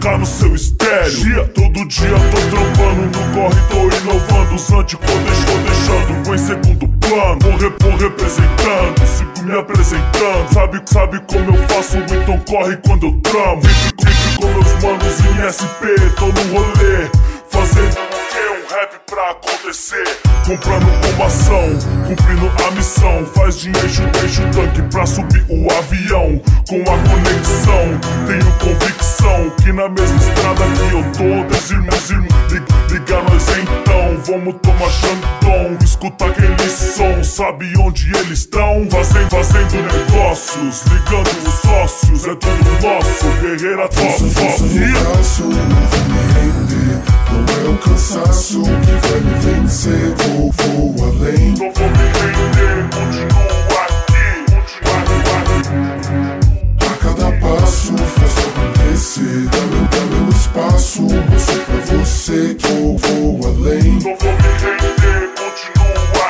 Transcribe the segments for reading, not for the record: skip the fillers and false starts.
tocar no seu estéreo. Todo dia tô trampando no corre, tô inovando. Os anticos tô deixando em segundo plano. Vou representando, sigo me apresentando. Sabe como eu faço, então corre quando eu tramo. Fico com meus manos em SP, tô no rolê, fazendo um rap pra acontecer. Comprando combação, cumprindo a missão. Faz dinheiro, enche o tanque pra subir o avião. Com a conexão, tenho convicção que na mesma estrada que eu tô, Deus irmãos, liga nós então. Vamos tomar Xandão, escuta aquele som. Sabe onde eles estão? Fazendo negócios, ligando os sócios. É tudo nosso, guerreira top. Não vou me render, não é o cansaço que vai me vencer. Vou além. Não vou me render, continuo aqui. A cada passo faço acontecer. Dá meu espaço, mostro pra você que eu vou além. Não vou me render, continuo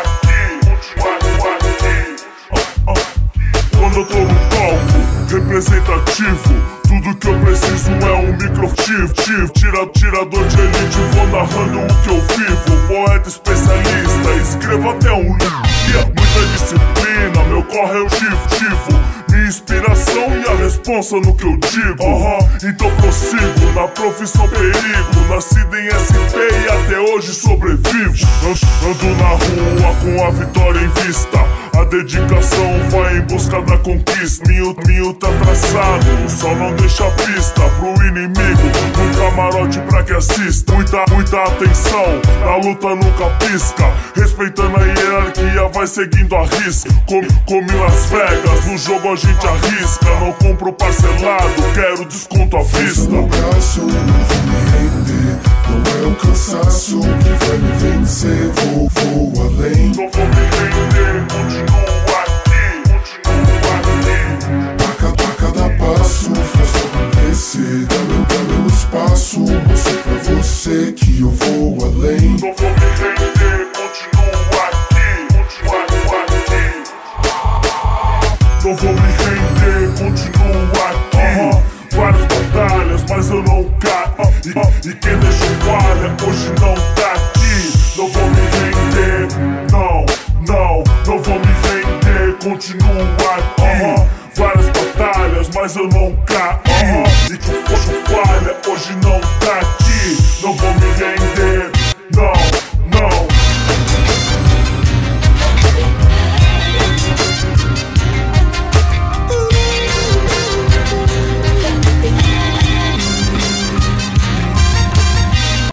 aqui. Quando eu tô no palco, representativo, tudo que eu preciso é um microfone. Tirador de elite, vou narrando o que eu vivo. Poeta especialista, escrevo até um livro. Muita disciplina, meu corre eu chivo. Minha inspiração e a responsa no que eu digo. Então prossigo na profissão perigo. Nascido em SP e até hoje sobrevivo. Ando na rua com a vitória em vista. A dedicação vai em busca da conquista. Minho tá traçado, só não deixa pista pro inimigo. No camarote pra que assista. Muita atenção, na luta nunca pisca. Respeitando a hierarquia, vai seguindo a risca. Como em Las Vegas, no jogo a gente arrisca. Não compro parcelado, quero desconto à vista. No braço, não vou me render, não é o cansaço que vai me vencer. Vou além. Não vou me render,